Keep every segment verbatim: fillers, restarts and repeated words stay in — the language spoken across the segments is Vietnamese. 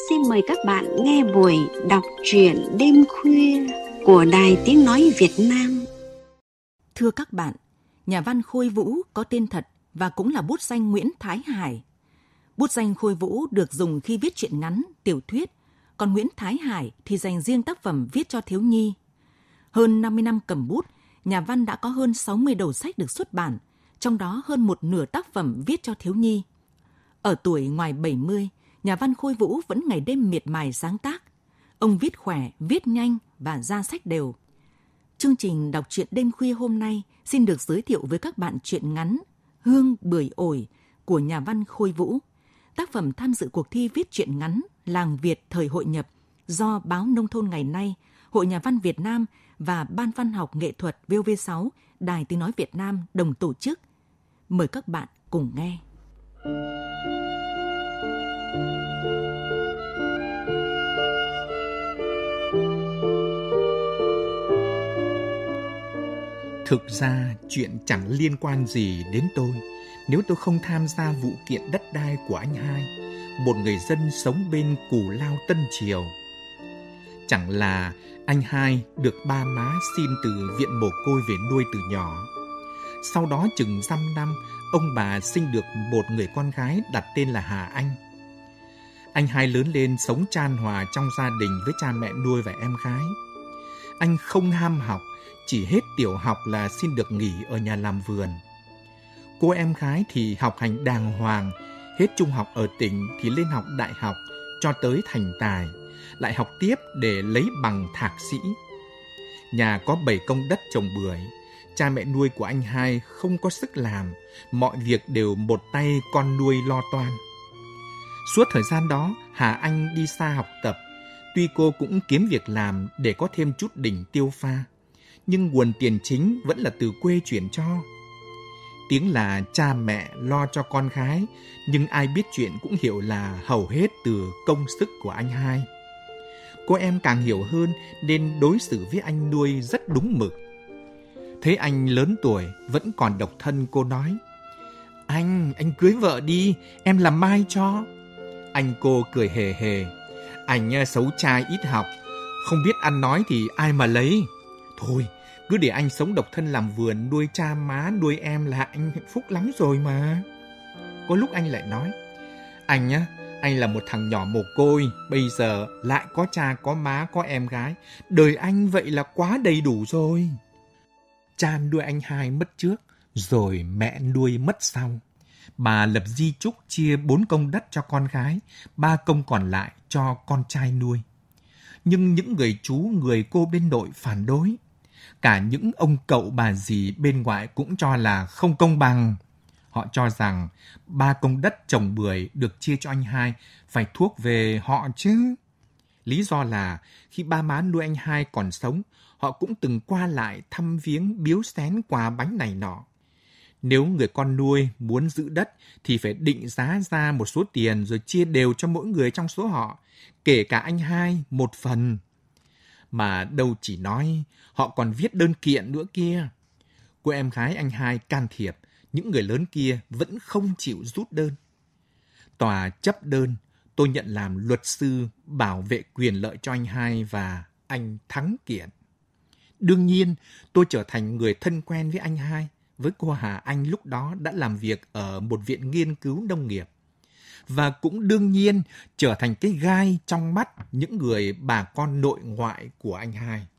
xin mời các bạn nghe buổi đọc truyện đêm khuya của Đài Tiếng Nói Việt Nam. Thưa các bạn, nhà văn Khôi Vũ có tên thật và cũng là bút danh Nguyễn Thái Hải. Bút danh Khôi Vũ được dùng khi viết truyện ngắn, tiểu thuyết, còn Nguyễn Thái Hải thì dành riêng tác phẩm viết cho thiếu nhi. Hơn năm mươi năm cầm bút, nhà văn đã có hơn sáu mươi đầu sách được xuất bản, trong đó hơn một nửa tác phẩm viết cho thiếu nhi. Ở tuổi ngoài bảy mươi, nhà văn Khôi Vũ vẫn ngày đêm miệt mài sáng tác. Ông viết khỏe, viết nhanh và ra sách đều. Chương trình đọc truyện đêm khuya hôm nay xin được giới thiệu với các bạn truyện ngắn Hương Bưởi Ổi của nhà văn Khôi Vũ. Tác phẩm tham dự cuộc thi viết truyện ngắn Làng Việt thời hội nhập do Báo Nông thôn Ngày nay, Hội Nhà văn Việt Nam và Ban Văn học Nghệ thuật vê o vê sáu, Đài Tiếng Nói Việt Nam đồng tổ chức. Mời các bạn cùng nghe. Thực ra chuyện chẳng liên quan gì đến tôi nếu tôi không tham gia vụ kiện đất đai của anh hai, một người dân sống bên Cù Lao Tân Triều. Chẳng là anh hai được ba má xin từ viện mồ côi về nuôi từ nhỏ. Sau đó chừng dăm năm, ông bà sinh được một người con gái đặt tên là Hà Anh. Anh hai lớn lên sống chan hòa trong gia đình với cha mẹ nuôi và em gái. Anh không ham học, chỉ hết tiểu học là xin được nghỉ ở nhà làm vườn. Cô em gái thì học hành đàng hoàng, hết trung học ở tỉnh thì lên học đại học cho tới thành tài, lại học tiếp để lấy bằng thạc sĩ. Nhà có bảy công đất trồng bưởi, cha mẹ nuôi của anh hai không có sức làm, mọi việc đều một tay con nuôi lo toan. Suốt thời gian đó, Hà Anh đi xa học tập, tuy cô cũng kiếm việc làm để có thêm chút đỉnh tiêu pha, nhưng nguồn tiền chính vẫn là từ quê chuyển cho. Tiếng là cha mẹ lo cho con gái, nhưng ai biết chuyện cũng hiểu là hầu hết từ công sức của anh hai. Cô em càng hiểu hơn nên đối xử với anh nuôi rất đúng mực. Thấy anh lớn tuổi, vẫn còn độc thân, cô nói: Anh, anh cưới vợ đi, em làm mai cho. Anh cô cười hề hề: Anh xấu trai ít học, không biết ăn nói thì ai mà lấy. Thôi, cứ để anh sống độc thân làm vườn, nuôi cha má, nuôi em là anh hạnh phúc lắm rồi mà. Có lúc anh lại nói: Anh á, anh là một thằng nhỏ mồ côi, bây giờ lại có cha, có má, có em gái. Đời anh vậy là quá đầy đủ rồi. Cha nuôi anh hai mất trước, rồi mẹ nuôi mất sau. Bà lập di chúc chia bốn công đất cho con gái, ba công còn lại cho con trai nuôi. Nhưng những người chú, người cô bên nội phản đối. Cả những ông cậu bà dì bên ngoại cũng cho là không công bằng. Họ cho rằng ba công đất trồng bưởi được chia cho anh hai phải thuốc về họ chứ. Lý do là khi ba má nuôi anh hai còn sống, họ cũng từng qua lại thăm viếng, biếu xén quà bánh này nọ. Nếu người con nuôi muốn giữ đất thì phải định giá ra một số tiền rồi chia đều cho mỗi người trong số họ, kể cả anh hai một phần. Mà đâu chỉ nói, họ còn viết đơn kiện nữa kia. Cô em gái anh hai can thiệp, những người lớn kia vẫn không chịu rút đơn. Tòa chấp đơn, tôi nhận làm luật sư bảo vệ quyền lợi cho anh hai và anh thắng kiện. Đương nhiên, tôi trở thành người thân quen với anh hai, với cô Hà Anh lúc đó đã làm việc ở một viện nghiên cứu nông nghiệp. Và cũng đương nhiên trở thành cái gai trong mắt những người bà con nội ngoại của anh hai.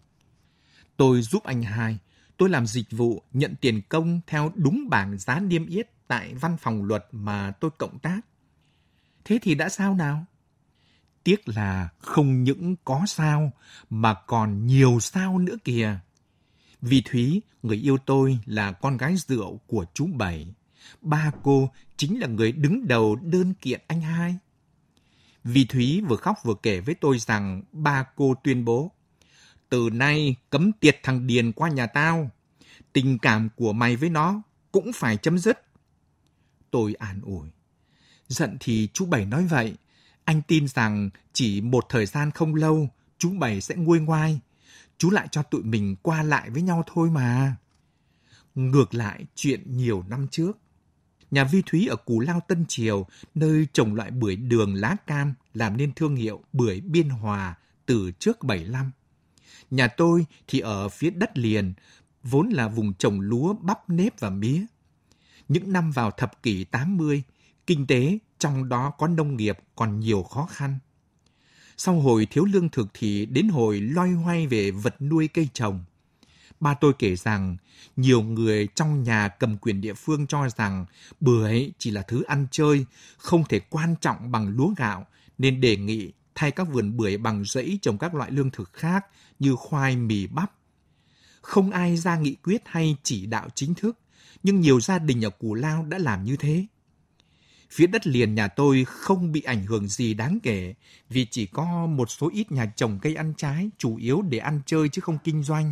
Tôi giúp anh hai, tôi làm dịch vụ, nhận tiền công theo đúng bảng giá niêm yết tại văn phòng luật mà tôi cộng tác. Thế thì đã sao nào? Tiếc là không những có sao mà còn nhiều sao nữa kìa. Vì Thúy, người yêu tôi, là con gái rượu của chú Bảy. Ba cô chính là người đứng đầu đơn kiện anh hai. Vì Thúy vừa khóc vừa kể với tôi rằng ba cô tuyên bố: Từ nay cấm tiệt thằng Điền qua nhà tao. Tình cảm của mày với nó cũng phải chấm dứt. Tôi an ủi: Giận thì chú Bảy nói vậy. Anh tin rằng chỉ một thời gian không lâu, chú Bảy sẽ nguôi ngoai. Chú lại cho tụi mình qua lại với nhau thôi mà. Ngược lại chuyện nhiều năm trước, Nhà Vi Thúy ở Cù Lao Tân Triều, nơi trồng loại bưởi đường lá cam làm nên thương hiệu bưởi Biên Hòa từ trước bảy lăm. Nhà tôi thì ở phía đất liền, vốn là vùng trồng lúa, bắp, nếp và mía. Những năm vào thập kỷ tám mươi, kinh tế trong đó có nông nghiệp còn nhiều khó khăn. Sau hồi thiếu lương thực thì đến hồi loay hoay về vật nuôi cây trồng. Ba tôi kể rằng, nhiều người trong nhà cầm quyền địa phương cho rằng bưởi chỉ là thứ ăn chơi, không thể quan trọng bằng lúa gạo, nên đề nghị thay các vườn bưởi bằng rẫy trồng các loại lương thực khác như khoai, mì, bắp. Không ai ra nghị quyết hay chỉ đạo chính thức, nhưng nhiều gia đình ở Cù Lao đã làm như thế. Phía đất liền nhà tôi không bị ảnh hưởng gì đáng kể, vì chỉ có một số ít nhà trồng cây ăn trái, chủ yếu để ăn chơi chứ không kinh doanh.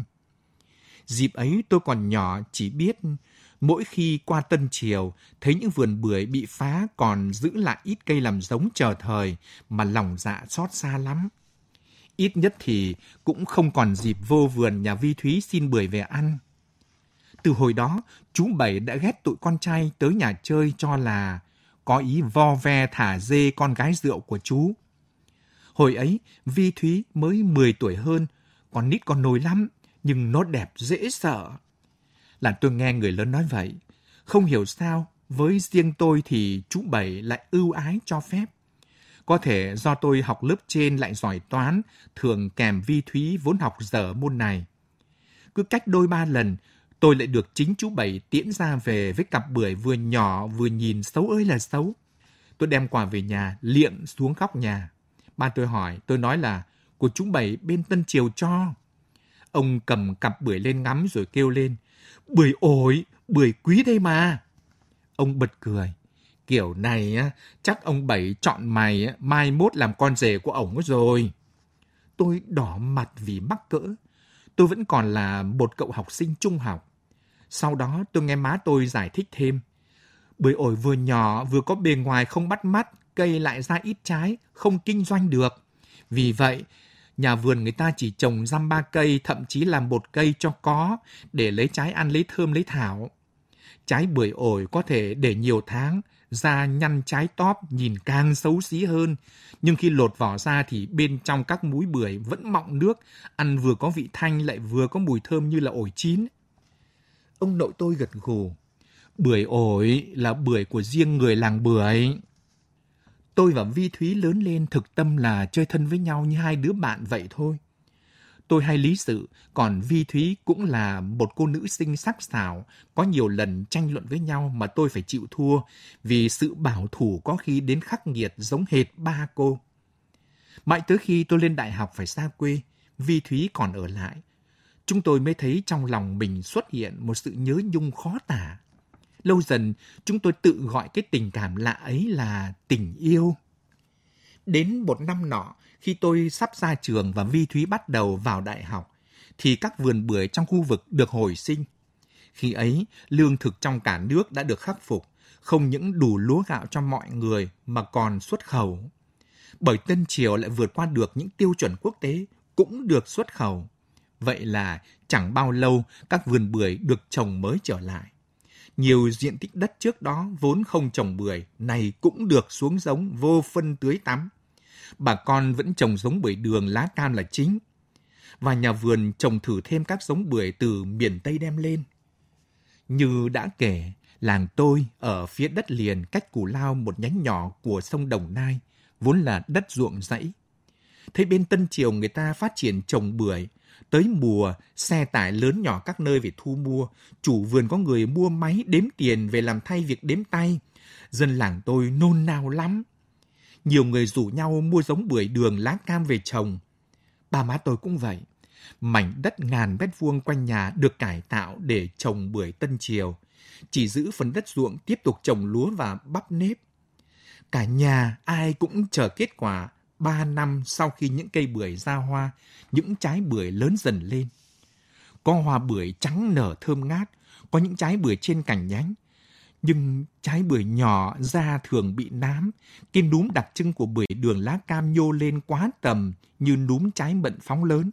Dịp ấy tôi còn nhỏ, chỉ biết mỗi khi qua Tân Triều, thấy những vườn bưởi bị phá còn giữ lại ít cây làm giống chờ thời mà lòng dạ xót xa lắm. Ít nhất thì cũng không còn dịp vô vườn nhà Vi Thúy xin bưởi về ăn. Từ hồi đó, chú Bảy đã ghét tụi con trai tới nhà chơi cho là có ý vo ve thả dê con gái rượu của chú. Hồi ấy, Vi Thúy mới mười tuổi hơn, còn nít còn nồi lắm, nhưng nó đẹp dễ sợ. Là tôi nghe người lớn nói vậy. Không hiểu sao, với riêng tôi thì chú Bảy lại ưu ái cho phép. Có thể do tôi học lớp trên lại giỏi toán, thường kèm Vi Thúy vốn học dở môn này. Cứ cách đôi ba lần, tôi lại được chính chú Bảy tiễn ra về với cặp bưởi vừa nhỏ vừa nhìn xấu ơi là xấu. Tôi đem quà về nhà, liệng xuống góc nhà. Ba tôi hỏi, tôi nói là của chú Bảy bên Tân Triều cho. Ông cầm cặp bưởi lên ngắm rồi kêu lên, bưởi ổi, bưởi quý đây mà. Ông bật cười, kiểu này á, chắc ông Bảy chọn mày á, mai mốt làm con rể của ổng rồi. Tôi đỏ mặt vì mắc cỡ. Tôi vẫn còn là một cậu học sinh trung học. Sau đó tôi nghe má tôi giải thích thêm. Bưởi ổi vừa nhỏ vừa có bề ngoài không bắt mắt, cây lại ra ít trái, không kinh doanh được. Vì vậy, nhà vườn người ta chỉ trồng dăm ba cây, thậm chí làm một cây cho có, để lấy trái ăn, lấy thơm, lấy thảo. Trái bưởi ổi có thể để nhiều tháng, da nhăn trái tóp nhìn càng xấu xí hơn. Nhưng khi lột vỏ ra thì bên trong các múi bưởi vẫn mọng nước, ăn vừa có vị thanh lại vừa có mùi thơm như là ổi chín. Ông nội tôi gật gù. Bưởi ổi là bưởi của riêng người làng bưởi. Tôi và Vi Thúy lớn lên thực tâm là chơi thân với nhau như hai đứa bạn vậy thôi. Tôi hay lý sự, còn Vi Thúy cũng là một cô nữ xinh sắc sảo, có nhiều lần tranh luận với nhau mà tôi phải chịu thua vì sự bảo thủ có khi đến khắc nghiệt giống hệt ba cô. Mãi tới khi tôi lên đại học phải xa quê, Vi Thúy còn ở lại. Chúng tôi mới thấy trong lòng mình xuất hiện một sự nhớ nhung khó tả. Lâu dần, chúng tôi tự gọi cái tình cảm lạ ấy là tình yêu. Đến một năm nọ, khi tôi sắp ra trường và Vi Thúy bắt đầu vào đại học, thì các vườn bưởi trong khu vực được hồi sinh. Khi ấy, lương thực trong cả nước đã được khắc phục, không những đủ lúa gạo cho mọi người mà còn xuất khẩu. Bởi Tân Triều lại vượt qua được những tiêu chuẩn quốc tế, cũng được xuất khẩu. Vậy là chẳng bao lâu các vườn bưởi được trồng mới trở lại. Nhiều diện tích đất trước đó vốn không trồng bưởi, này cũng được xuống giống vô phân tưới tắm. Bà con vẫn trồng giống bưởi đường lá cam là chính. Và nhà vườn trồng thử thêm các giống bưởi từ miền Tây đem lên. Như đã kể, làng tôi ở phía đất liền cách Cù Lao một nhánh nhỏ của sông Đồng Nai, vốn là đất ruộng rẫy. Thấy bên Tân Triều người ta phát triển trồng bưởi, tới mùa, xe tải lớn nhỏ các nơi về thu mua, chủ vườn có người mua máy đếm tiền về làm thay việc đếm tay. Dân làng tôi nôn nao lắm. Nhiều người rủ nhau mua giống bưởi đường lá cam về trồng. Ba má tôi cũng vậy. Mảnh đất ngàn mét vuông quanh nhà được cải tạo để trồng bưởi Tân Triều. Chỉ giữ phần đất ruộng tiếp tục trồng lúa và bắp nếp. Cả nhà ai cũng chờ kết quả ba năm sau khi những cây bưởi ra hoa, những trái bưởi lớn dần lên. Có hoa bưởi trắng nở thơm ngát, có những trái bưởi trên cành nhánh. Nhưng trái bưởi nhỏ da thường bị nám, cái núm đặc trưng của bưởi đường lá cam nhô lên quá tầm như núm trái mận phóng lớn.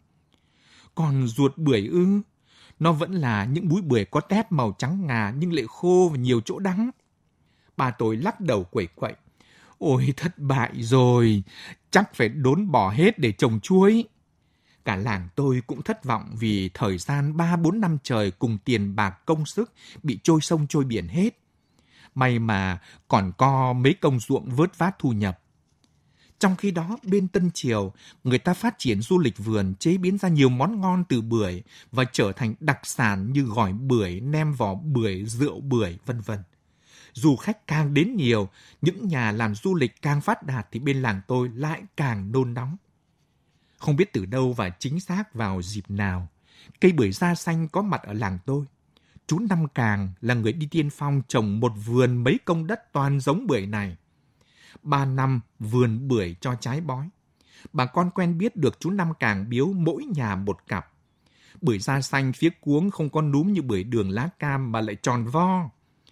Còn ruột bưởi ư, nó vẫn là những múi bưởi có tép màu trắng ngà nhưng lại khô và nhiều chỗ đắng. Ba tôi lắc đầu quẩy quậy. Ôi thất bại rồi, chắc phải đốn bỏ hết để trồng chuối. Cả làng tôi cũng thất vọng vì thời gian ba bốn năm trời cùng tiền bạc công sức bị trôi sông trôi biển hết. May mà còn có mấy công ruộng vớt vát thu nhập. Trong khi đó, bên Tân Triều, người ta phát triển du lịch vườn, chế biến ra nhiều món ngon từ bưởi và trở thành đặc sản như gỏi bưởi, nem vỏ bưởi, rượu bưởi, vân vân. Du khách càng đến nhiều, những nhà làm du lịch càng phát đạt thì bên làng tôi lại càng nôn nóng. Không biết từ đâu và chính xác vào dịp nào, cây bưởi da xanh có mặt ở làng tôi. Chú Năm Càng là người đi tiên phong trồng một vườn mấy công đất toàn giống bưởi này. Ba năm vườn bưởi cho trái bói. Bà con quen biết được chú Năm Càng biếu mỗi nhà một cặp. Bưởi da xanh phía cuống không có núm như bưởi đường lá cam mà lại tròn vo.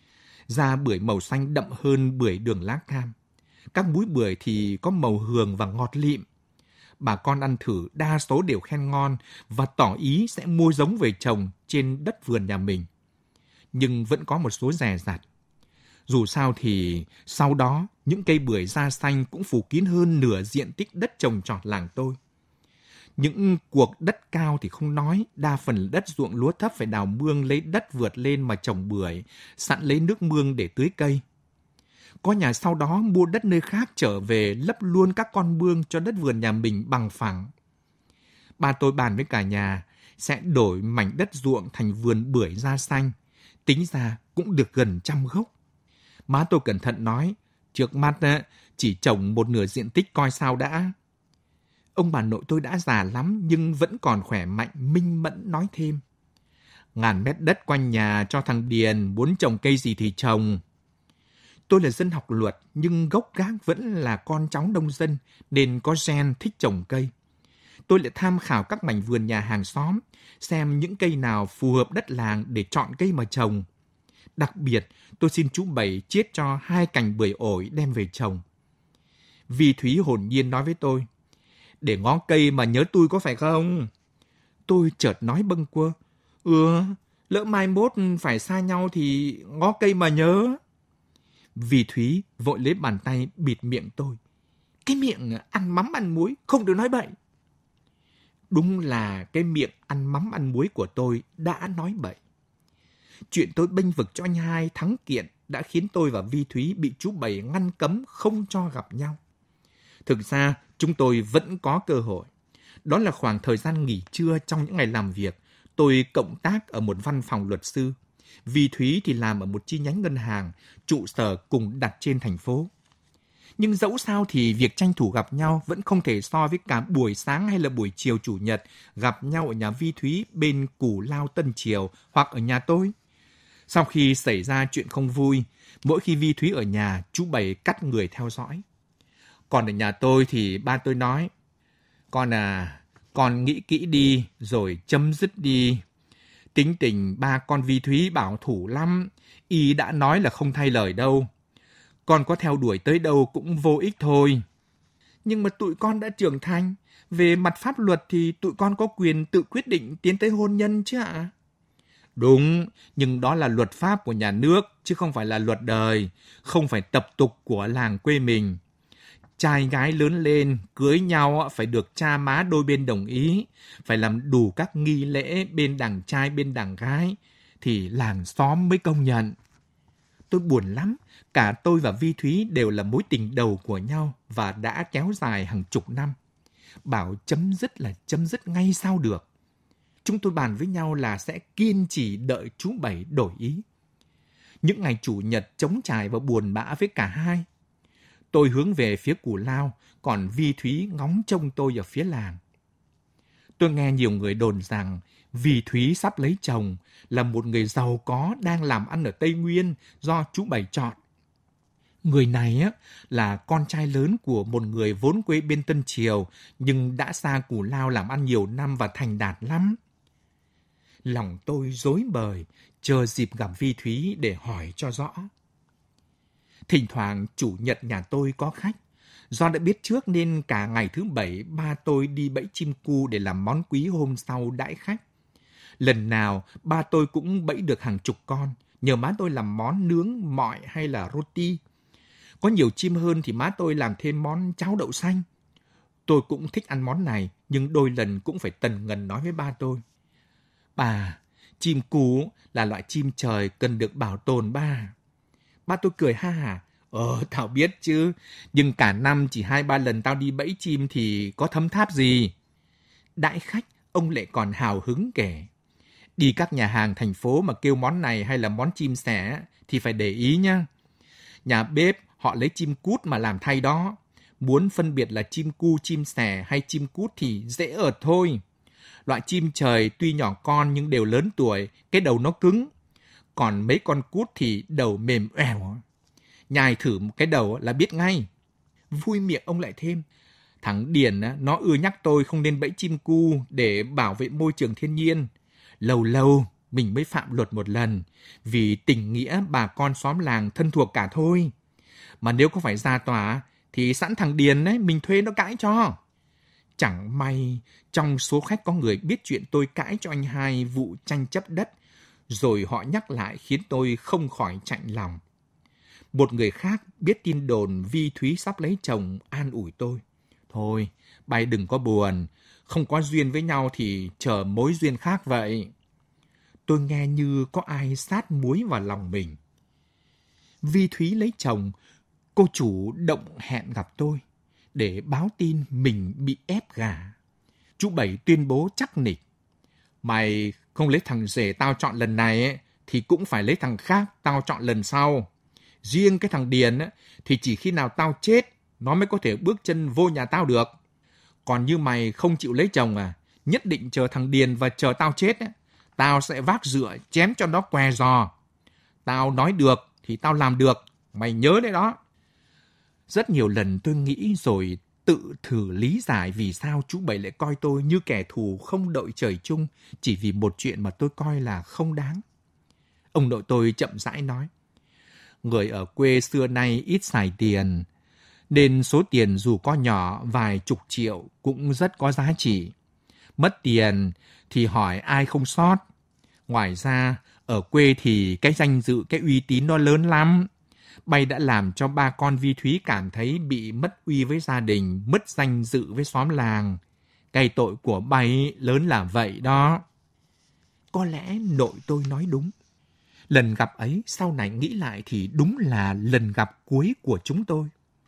Da bưởi màu xanh đậm hơn bưởi đường lá cam. Các múi bưởi thì có màu hường và ngọt lịm. Bà con ăn thử đa số đều khen ngon và tỏ ý sẽ mua giống về trồng trên đất vườn nhà mình. Nhưng vẫn có một số dè dặt. Dù sao thì sau đó những cây bưởi da xanh cũng phủ kín hơn nửa diện tích đất trồng trọt làng tôi. Những cuộc đất cao thì không nói, đa phần đất ruộng lúa thấp phải đào mương lấy đất vượt lên mà trồng bưởi, sẵn lấy nước mương để tưới cây. Có nhà sau đó mua đất nơi khác trở về lấp luôn các con mương cho đất vườn nhà mình bằng phẳng. Ba tôi bàn với cả nhà sẽ đổi mảnh đất ruộng thành vườn bưởi da xanh, tính ra cũng được gần trăm gốc. Má tôi cẩn thận nói, trước mắt chỉ trồng một nửa diện tích coi sao đã. Ông bà nội tôi đã già lắm nhưng vẫn còn khỏe mạnh, minh mẫn nói thêm. Ngàn mét đất quanh nhà cho thằng Điền, muốn trồng cây gì thì trồng. Tôi là dân học luật nhưng gốc gác vẫn là con cháu nông dân nên có gen thích trồng cây. Tôi lại tham khảo các mảnh vườn nhà hàng xóm, xem những cây nào phù hợp đất làng để chọn cây mà trồng. Đặc biệt, tôi xin chú Bảy chiết cho hai cành bưởi ổi đem về trồng. Vi Thúy hồn nhiên nói với tôi, để ngó cây mà nhớ tôi có phải không? Tôi chợt nói bâng quơ, ừ, lỡ mai mốt phải xa nhau thì ngó cây mà nhớ. Vi Thúy vội lấy bàn tay bịt miệng tôi. Cái miệng ăn mắm ăn muối, không được nói bậy. Đúng là cái miệng ăn mắm ăn muối của tôi đã nói bậy. Chuyện tôi bênh vực cho anh hai thắng kiện đã khiến tôi và Vi Thúy bị chú Bảy ngăn cấm không cho gặp nhau. Thực ra, chúng tôi vẫn có cơ hội. Đó là khoảng thời gian nghỉ trưa trong những ngày làm việc. Tôi cộng tác ở một văn phòng luật sư. Vi Thúy thì làm ở một chi nhánh ngân hàng, trụ sở cùng đặt trên thành phố. Nhưng dẫu sao thì việc tranh thủ gặp nhau vẫn không thể so với cả buổi sáng hay là buổi chiều chủ nhật gặp nhau ở nhà Vi Thúy bên Cù Lao Tân Triều hoặc ở nhà tôi. Sau khi xảy ra chuyện không vui, mỗi khi Vi Thúy ở nhà, chú Bảy cắt người theo dõi. Còn ở nhà tôi thì ba tôi nói, con à, con nghĩ kỹ đi rồi chấm dứt đi. Tính tình ba con Vi Thúy bảo thủ lắm, y đã nói là không thay lời đâu. Con có theo đuổi tới đâu cũng vô ích thôi. Nhưng mà tụi con đã trưởng thành, về mặt pháp luật thì tụi con có quyền tự quyết định tiến tới hôn nhân chứ ạ? Đúng, nhưng đó là luật pháp của nhà nước, chứ không phải là luật đời, không phải tập tục của làng quê mình. Trai gái lớn lên, cưới nhau phải được cha má đôi bên đồng ý, phải làm đủ các nghi lễ bên đằng trai bên đằng gái, thì làng xóm mới công nhận. Tôi buồn lắm, cả tôi và Vi Thúy đều là mối tình đầu của nhau và đã kéo dài hàng chục năm. Bảo chấm dứt là chấm dứt ngay sao được. Chúng tôi bàn với nhau là sẽ kiên trì đợi chú Bảy đổi ý. Những ngày chủ nhật trống trải và buồn bã với cả hai. Tôi hướng về phía Cù Lao, còn Vi Thúy ngóng trông tôi ở phía làng. Tôi nghe nhiều người đồn rằng Vi Thúy sắp lấy chồng, là một người giàu có đang làm ăn ở Tây Nguyên do chú Bảy chọn. Người này á, là con trai lớn của một người vốn quê bên Tân Triều nhưng đã xa Cù Lao làm ăn nhiều năm và thành đạt lắm. Lòng tôi rối bời, chờ dịp gặp Vi Thúy để hỏi cho rõ. Thỉnh thoảng chủ nhật nhà tôi có khách. Do đã biết trước nên cả ngày thứ bảy ba tôi đi bẫy chim cu để làm món quý hôm sau đãi khách. Lần nào ba tôi cũng bẫy được hàng chục con, nhờ má tôi làm món nướng, mọi hay là roti. Có nhiều chim hơn thì má tôi làm thêm món cháo đậu xanh. Tôi cũng thích ăn món này, nhưng đôi lần cũng phải tần ngần nói với ba tôi. Bà, chim cú là loại chim trời cần được bảo tồn ba. Ba tôi cười ha hả. Ờ, tao biết chứ, nhưng cả năm chỉ hai ba lần tao đi bẫy chim thì có thấm tháp gì. Đãi khách, ông lại còn hào hứng kể. Đi các nhà hàng thành phố mà kêu món này hay là món chim sẻ thì phải để ý nhá. Nhà bếp họ lấy chim cút mà làm thay đó. Muốn phân biệt là chim cu, chim sẻ hay chim cút thì dễ ợt thôi. Loại chim trời tuy nhỏ con nhưng đều lớn tuổi, cái đầu nó cứng. Còn mấy con cút thì đầu mềm oẻo. Nhai thử một cái đầu là biết ngay. Vui miệng ông lại thêm. Thằng Điền nó ưa nhắc tôi không nên bẫy chim cu để bảo vệ môi trường thiên nhiên. Lâu lâu mình mới phạm luật một lần, vì tình nghĩa bà con xóm làng thân thuộc cả thôi. Mà nếu có phải ra tòa thì sẵn thằng Điền ấy, mình thuê nó cãi cho. Chẳng may trong số khách có người biết chuyện tôi cãi cho anh hai vụ tranh chấp đất, rồi họ nhắc lại khiến tôi không khỏi chạnh lòng. Một người khác biết tin đồn Vi Thúy sắp lấy chồng an ủi tôi. Thôi, bay đừng có buồn, không có duyên với nhau thì chờ mối duyên khác vậy. Tôi nghe như có ai sát muối vào lòng mình. Vi Thúy lấy chồng, cô chủ động hẹn gặp tôi để báo tin mình bị ép gả. Chú Bảy tuyên bố chắc nịch. Mày không lấy thằng rể tao chọn lần này ấy, thì cũng phải lấy thằng khác tao chọn lần sau. Riêng cái thằng Điền ấy, thì chỉ khi nào tao chết nó mới có thể bước chân vô nhà tao được. Còn như mày không chịu lấy chồng à, nhất định chờ thằng Điền và chờ tao chết ấy, tao sẽ vác dựa chém cho nó què giò. Tao nói được thì tao làm được, mày nhớ đấy đó. Rất nhiều lần tôi nghĩ rồi tự thử lý giải vì sao chú Bảy lại coi tôi như kẻ thù không đội trời chung chỉ vì một chuyện mà tôi coi là không đáng. Ông nội tôi chậm rãi nói. Người ở quê xưa nay ít xài tiền, nên số tiền dù có nhỏ vài chục triệu cũng rất có giá trị. Mất tiền thì hỏi ai không sót. Ngoài ra, ở quê thì cái danh dự, cái uy tín nó lớn lắm. Bay đã làm cho ba con Vi Thúy cảm thấy bị mất uy với gia đình, mất danh dự với xóm làng. Cái tội của bay lớn là vậy đó. Có lẽ nội tôi nói đúng. Lần gặp ấy sau này nghĩ lại thì đúng là lần gặp cuối của chúng tôi.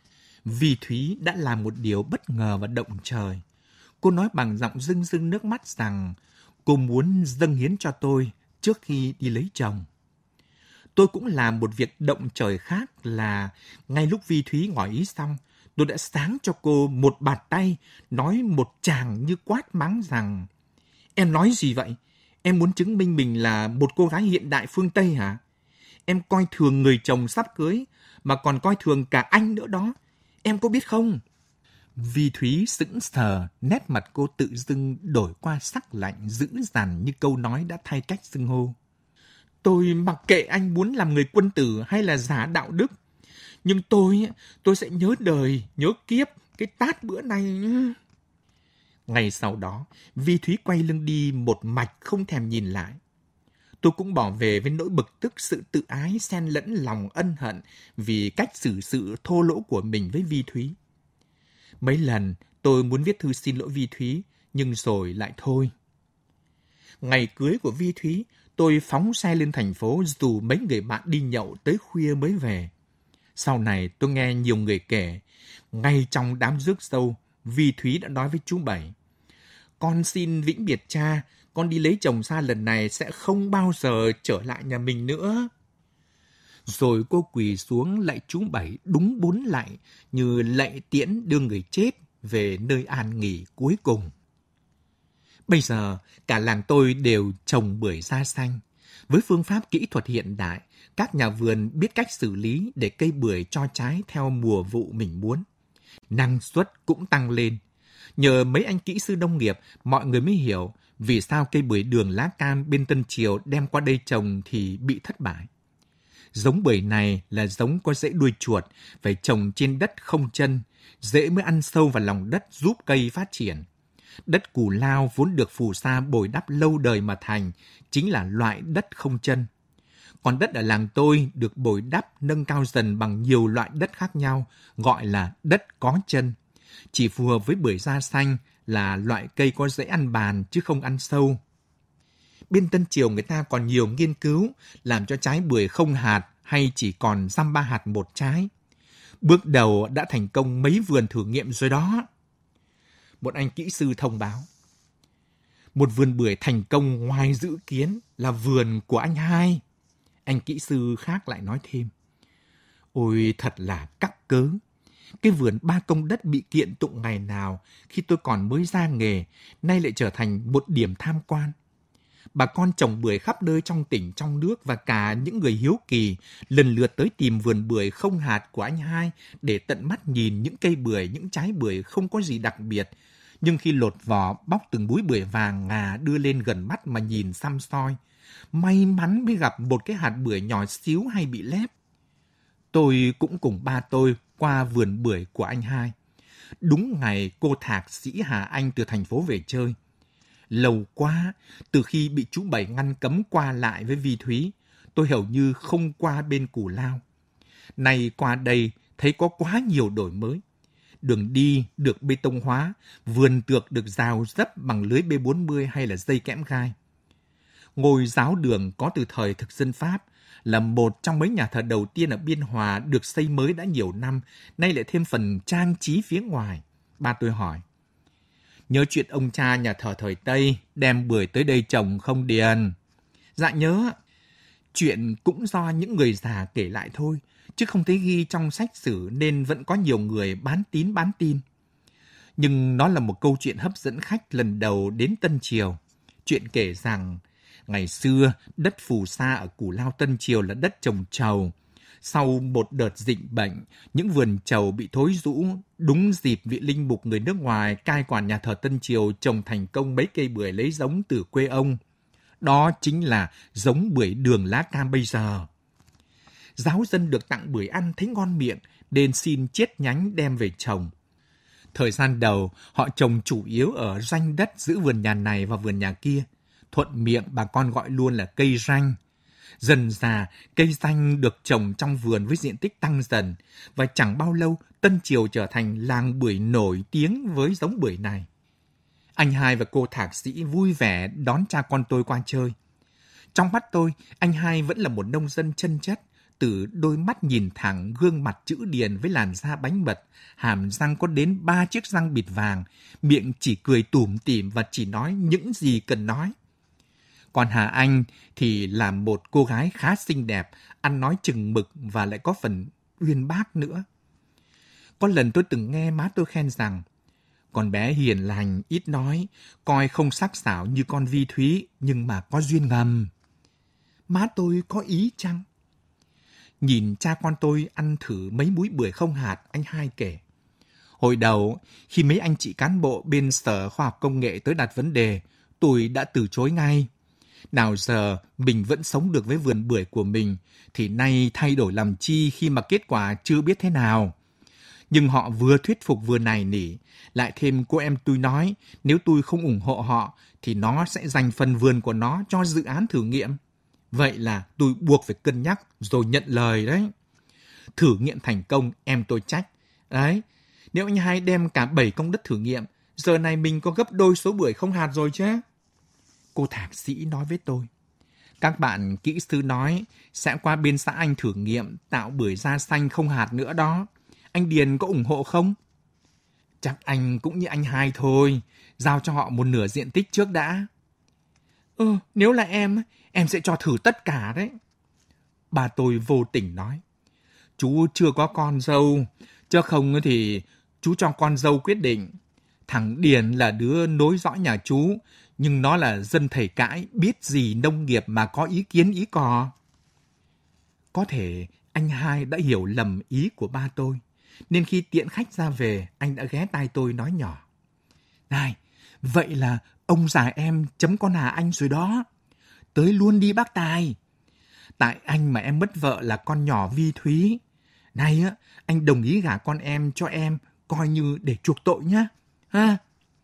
Vi Thúy đã làm một điều bất ngờ và động trời. Cô nói bằng giọng rưng rưng nước mắt rằng cô muốn dâng hiến cho tôi trước khi đi lấy chồng. Tôi cũng làm một việc động trời khác là ngay lúc Vi Thúy ngỏ ý xong, tôi đã sáng cho cô một bạt tay, nói một tràng như quát mắng rằng em nói gì vậy? Em muốn chứng minh mình là một cô gái hiện đại phương Tây hả? Em coi thường người chồng sắp cưới, mà còn coi thường cả anh nữa đó. Em có biết không? Vi Thúy sững sờ, nét mặt cô tự dưng đổi qua sắc lạnh dữ dằn như câu nói đã thay cách xưng hô. Tôi mặc kệ anh muốn làm người quân tử hay là giả đạo đức. Nhưng tôi, tôi sẽ nhớ đời, nhớ kiếp, cái tát bữa nay. Ngày sau đó, Vi Thúy quay lưng đi một mạch không thèm nhìn lại. Tôi cũng bỏ về với nỗi bực tức, sự tự ái xen lẫn lòng ân hận vì cách xử sự thô lỗ của mình với Vi Thúy. Mấy lần tôi muốn viết thư xin lỗi Vi Thúy, nhưng rồi lại thôi. Ngày cưới của Vi Thúy, tôi phóng xe lên thành phố dù mấy người bạn đi nhậu tới khuya mới về. Sau này tôi nghe nhiều người kể, ngay trong đám rước dâu, Vi Thúy đã nói với chú Bảy. Con xin vĩnh biệt cha, con đi lấy chồng xa lần này sẽ không bao giờ trở lại nhà mình nữa. Rồi cô quỳ xuống lạy chú Bảy đúng bốn lạy, như lạy tiễn đưa người chết về nơi an nghỉ cuối cùng. Bây giờ, cả làng tôi đều trồng bưởi da xanh. Với phương pháp kỹ thuật hiện đại, các nhà vườn biết cách xử lý để cây bưởi cho trái theo mùa vụ mình muốn. Năng suất cũng tăng lên. Nhờ mấy anh kỹ sư nông nghiệp, mọi người mới hiểu vì sao cây bưởi đường lá cam bên Tân Triều đem qua đây trồng thì bị thất bại. Giống bưởi này là giống có rễ đuôi chuột, phải trồng trên đất không chân, rễ mới ăn sâu vào lòng đất giúp cây phát triển. Đất Cù Lao vốn được phù sa bồi đắp lâu đời mà thành, chính là loại đất không chân. Còn đất ở làng tôi được bồi đắp nâng cao dần bằng nhiều loại đất khác nhau, gọi là đất có chân. Chỉ phù hợp với bưởi da xanh là loại cây có dễ ăn bàn chứ không ăn sâu. Bên Tân Triều người ta còn nhiều nghiên cứu làm cho trái bưởi không hạt hay chỉ còn dăm ba hạt một trái. Bước đầu đã thành công mấy vườn thử nghiệm rồi đó. Một anh kỹ sư thông báo. Một vườn bưởi thành công ngoài dự kiến là vườn của anh hai. Anh kỹ sư khác lại nói thêm. Ôi thật là cắc cớ. Cái vườn ba công đất bị kiện tụng ngày nào khi tôi còn mới ra nghề, nay lại trở thành một điểm tham quan. Bà con trồng bưởi khắp nơi trong tỉnh, trong nước và cả những người hiếu kỳ lần lượt tới tìm vườn bưởi không hạt của anh hai để tận mắt nhìn những cây bưởi, những trái bưởi không có gì đặc biệt. Nhưng khi lột vỏ, bóc từng búi bưởi vàng ngà đưa lên gần mắt mà nhìn xăm soi, may mắn mới gặp một cái hạt bưởi nhỏ xíu hay bị lép. Tôi cũng cùng ba tôi qua vườn bưởi của anh hai. Đúng ngày cô thạc sĩ Hà Anh từ thành phố về chơi. Lâu quá, từ khi bị chú Bảy ngăn cấm qua lại với Vi Thúy, tôi hầu như không qua bên Cù Lao. Nay qua đây thấy có quá nhiều đổi mới. Đường đi được bê tông hóa, vườn tược được rào rấp bằng lưới B bốn mươi hay là dây kẽm gai. Ngôi giáo đường có từ thời thực dân Pháp, là một trong mấy nhà thờ đầu tiên ở Biên Hòa được xây mới đã nhiều năm, nay lại thêm phần trang trí phía ngoài. Ba tôi hỏi, nhớ chuyện ông cha nhà thờ thời Tây đem bưởi tới đây trồng không Điền? Dạ nhớ. Chuyện cũng do những người già kể lại thôi, chứ không thấy ghi trong sách sử nên vẫn có nhiều người bán tín bán tin. Nhưng nó là một câu chuyện hấp dẫn khách lần đầu đến Tân Triều. Chuyện kể rằng, ngày xưa, đất Phù Sa ở Cù Lao Tân Triều là đất trồng trầu. Sau một đợt dịch bệnh, những vườn trầu bị thối rũ, đúng dịp vị linh mục người nước ngoài cai quản nhà thờ Tân Triều trồng thành công mấy cây bưởi lấy giống từ quê ông. Đó chính là giống bưởi đường lá cam bây giờ. Giáo dân được tặng bưởi ăn thấy ngon miệng, nên xin chiết nhánh đem về trồng. Thời gian đầu, họ trồng chủ yếu ở ranh đất giữa vườn nhà này và vườn nhà kia. Thuận miệng bà con gọi luôn là cây ranh. Dần dà, cây ranh được trồng trong vườn với diện tích tăng dần, và chẳng bao lâu Tân Triều trở thành làng bưởi nổi tiếng với giống bưởi này. Anh hai và cô thạc sĩ vui vẻ đón cha con tôi qua chơi. Trong mắt tôi, anh hai vẫn là một nông dân chân chất, từ đôi mắt nhìn thẳng, gương mặt chữ điền với làn da bánh mật, hàm răng có đến ba chiếc răng bịt vàng, miệng chỉ cười tủm tỉm và chỉ nói những gì cần nói. Còn Hà Anh thì là một cô gái khá xinh đẹp, ăn nói chừng mực và lại có phần uyên bác nữa. Có lần tôi từng nghe má tôi khen rằng, con bé hiền lành, ít nói, coi không sắc sảo như con Vi Thúy, nhưng mà có duyên ngầm. Má tôi có ý chăng? Nhìn cha con tôi ăn thử mấy múi bưởi không hạt, anh hai kể. Hồi đầu, khi mấy anh chị cán bộ bên Sở Khoa học Công nghệ tới đặt vấn đề, tôi đã từ chối ngay. Nào giờ mình vẫn sống được với vườn bưởi của mình, thì nay thay đổi làm chi khi mà kết quả chưa biết thế nào. Nhưng họ vừa thuyết phục vừa nài nỉ, lại thêm cô em tôi nói, nếu tôi không ủng hộ họ, thì nó sẽ dành phần vườn của nó cho dự án thử nghiệm. Vậy là tôi buộc phải cân nhắc rồi nhận lời đấy. Thử nghiệm thành công, em tôi trách. Đấy, nếu anh hai đem cả bảy công đất thử nghiệm, giờ này mình có gấp đôi số bưởi không hạt rồi chứ. Cô thạc sĩ nói với tôi, các bạn kỹ sư nói sẽ qua bên xã anh thử nghiệm tạo bưởi da xanh không hạt nữa đó. Anh Điền có ủng hộ không? Chắc anh cũng như anh hai thôi, giao cho họ một nửa diện tích trước đã. Ừ, nếu là em, em sẽ cho thử tất cả đấy. Bà tôi vô tình nói, chú chưa có con dâu, chứ không thì chú cho con dâu quyết định. Thằng Điền là đứa nối dõi nhà chú, nhưng nó là dân thầy cãi, biết gì nông nghiệp mà có ý kiến ý cò. Có thể anh hai đã hiểu lầm ý của ba tôi, nên khi tiễn khách ra về, anh đã ghé tai tôi nói nhỏ. Này, vậy là ông già em chấm con Hà Anh rồi đó. Tới luôn đi bác Tài. Tại anh mà em mất vợ là con nhỏ Vi Thúy. Này á, anh đồng ý gả con em cho em, coi như để chuộc tội nhá. Ha?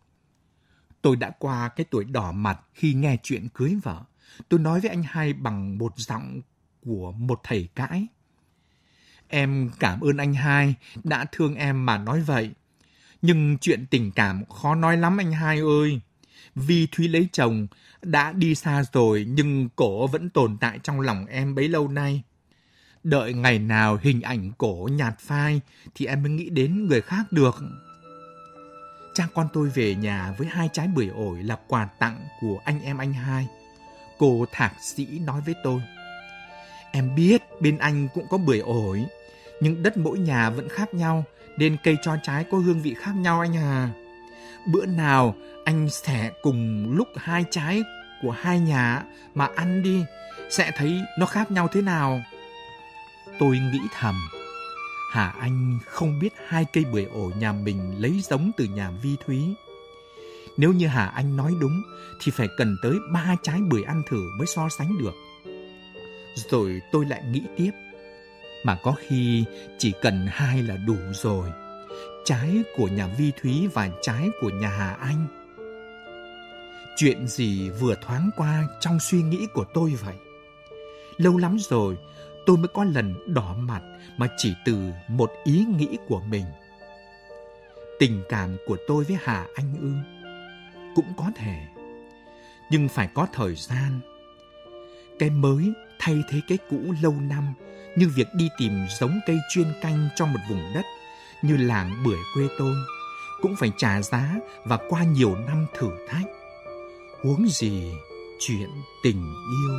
Tôi đã qua cái tuổi đỏ mặt khi nghe chuyện cưới vợ. Tôi nói với anh hai bằng một giọng của một thầy cãi. Em cảm ơn anh hai đã thương em mà nói vậy. Nhưng chuyện tình cảm khó nói lắm anh hai ơi. Vi Thúy lấy chồng, đã đi xa rồi nhưng cổ vẫn tồn tại trong lòng em bấy lâu nay. Đợi ngày nào hình ảnh cổ nhạt phai thì em mới nghĩ đến người khác được. Cha con tôi về nhà với hai trái bưởi ổi là quà tặng của anh em anh hai. Cô thạc sĩ nói với tôi: Em biết bên anh cũng có bưởi ổi, nhưng đất mỗi nhà vẫn khác nhau, nên cây cho trái có hương vị khác nhau anh à. Bữa nào anh sẽ cùng lúc hai trái của hai nhà mà ăn đi, sẽ thấy nó khác nhau thế nào. Tôi nghĩ thầm, Hà Anh không biết hai cây bưởi ổi nhà mình lấy giống từ nhà Vi Thúy. Nếu như Hà Anh nói đúng thì phải cần tới ba trái bưởi ăn thử mới so sánh được. Rồi tôi lại nghĩ tiếp, mà có khi chỉ cần hai là đủ rồi. Trái của nhà Vi Thúy và trái của nhà Hà Anh. Chuyện gì vừa thoáng qua trong suy nghĩ của tôi vậy? Lâu lắm rồi tôi mới có lần đỏ mặt mà chỉ từ một ý nghĩ của mình. Tình cảm của tôi với Hà Anh ư? Cũng có thể, nhưng phải có thời gian. Cái mới thay thế cái cũ lâu năm, như việc đi tìm giống cây chuyên canh cho một vùng đất như làng bưởi quê tôi, cũng phải trả giá và qua nhiều năm thử thách. Huống gì chuyện tình yêu.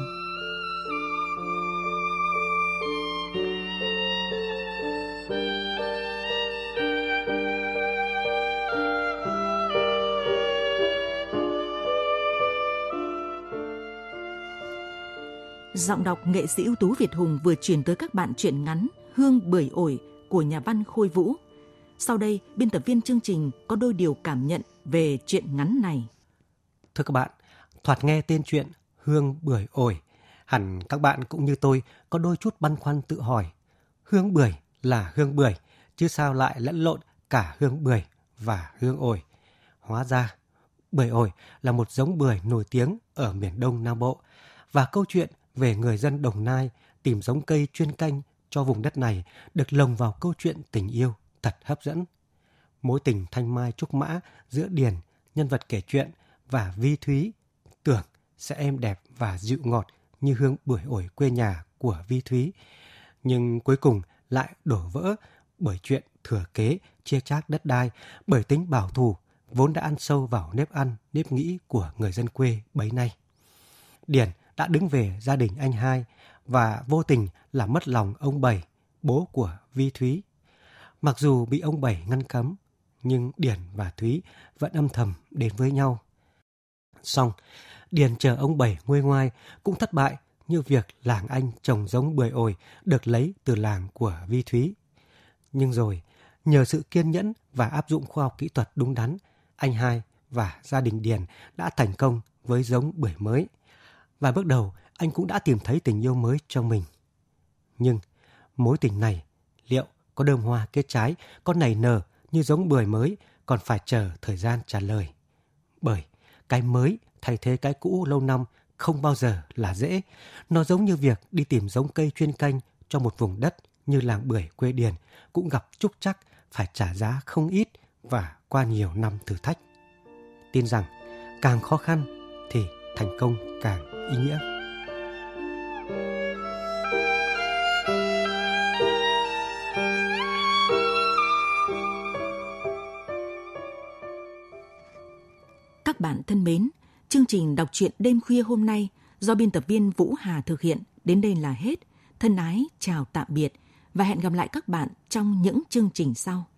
Giọng đọc nghệ sĩ ưu tú Việt Hùng vừa truyền tới các bạn truyện ngắn Hương bưởi ổi của nhà văn Khôi Vũ. Sau đây, biên tập viên chương trình có đôi điều cảm nhận về truyện ngắn này. Thưa các bạn, thoạt nghe tên truyện Hương bưởi ổi, hẳn các bạn cũng như tôi có đôi chút băn khoăn tự hỏi. Hương bưởi là hương bưởi, chứ sao lại lẫn lộn cả hương bưởi và hương ổi? Hóa ra, bưởi ổi là một giống bưởi nổi tiếng ở miền Đông Nam Bộ, và câu chuyện về người dân Đồng Nai tìm giống cây chuyên canh cho vùng đất này được lồng vào câu chuyện tình yêu thật hấp dẫn. Mối tình thanh mai trúc mã giữa Điền, nhân vật kể chuyện, và Vi Thúy tưởng sẽ êm đẹp và dịu ngọt như hương bưởi ổi quê nhà của Vi Thúy, nhưng cuối cùng lại đổ vỡ bởi chuyện thừa kế chia chác đất đai, bởi tính bảo thủ vốn đã ăn sâu vào nếp ăn, nếp nghĩ của người dân quê bấy nay. Điền đã đứng về gia đình anh hai và vô tình làm mất lòng ông Bảy, bố của Vi Thúy. Mặc dù bị ông Bảy ngăn cấm, nhưng Điền và Thúy vẫn âm thầm đến với nhau. Song, Điền chờ ông Bảy nguôi ngoai cũng thất bại như việc làng anh trồng giống bưởi ổi được lấy từ làng của Vi Thúy. Nhưng rồi, nhờ sự kiên nhẫn và áp dụng khoa học kỹ thuật đúng đắn, anh hai và gia đình Điền đã thành công với giống bưởi mới. Và bước đầu, anh cũng đã tìm thấy tình yêu mới trong mình. Nhưng mối tình này liệu có đơm hoa kết trái, có nảy nở như giống bưởi mới, còn phải chờ thời gian trả lời. Bởi cái mới thay thế cái cũ lâu năm không bao giờ là dễ. Nó giống như việc đi tìm giống cây chuyên canh cho một vùng đất như làng bưởi quê Điền, cũng gặp trúc trắc phải trả giá không ít và qua nhiều năm thử thách. Tin rằng càng khó khăn thì thành công càng ý nghĩa. Các bạn thân mến, chương trình đọc truyện đêm khuya hôm nay do biên tập viên Vũ Hà thực hiện đến đây là hết. Thân ái chào tạm biệt và hẹn gặp lại các bạn trong những chương trình sau.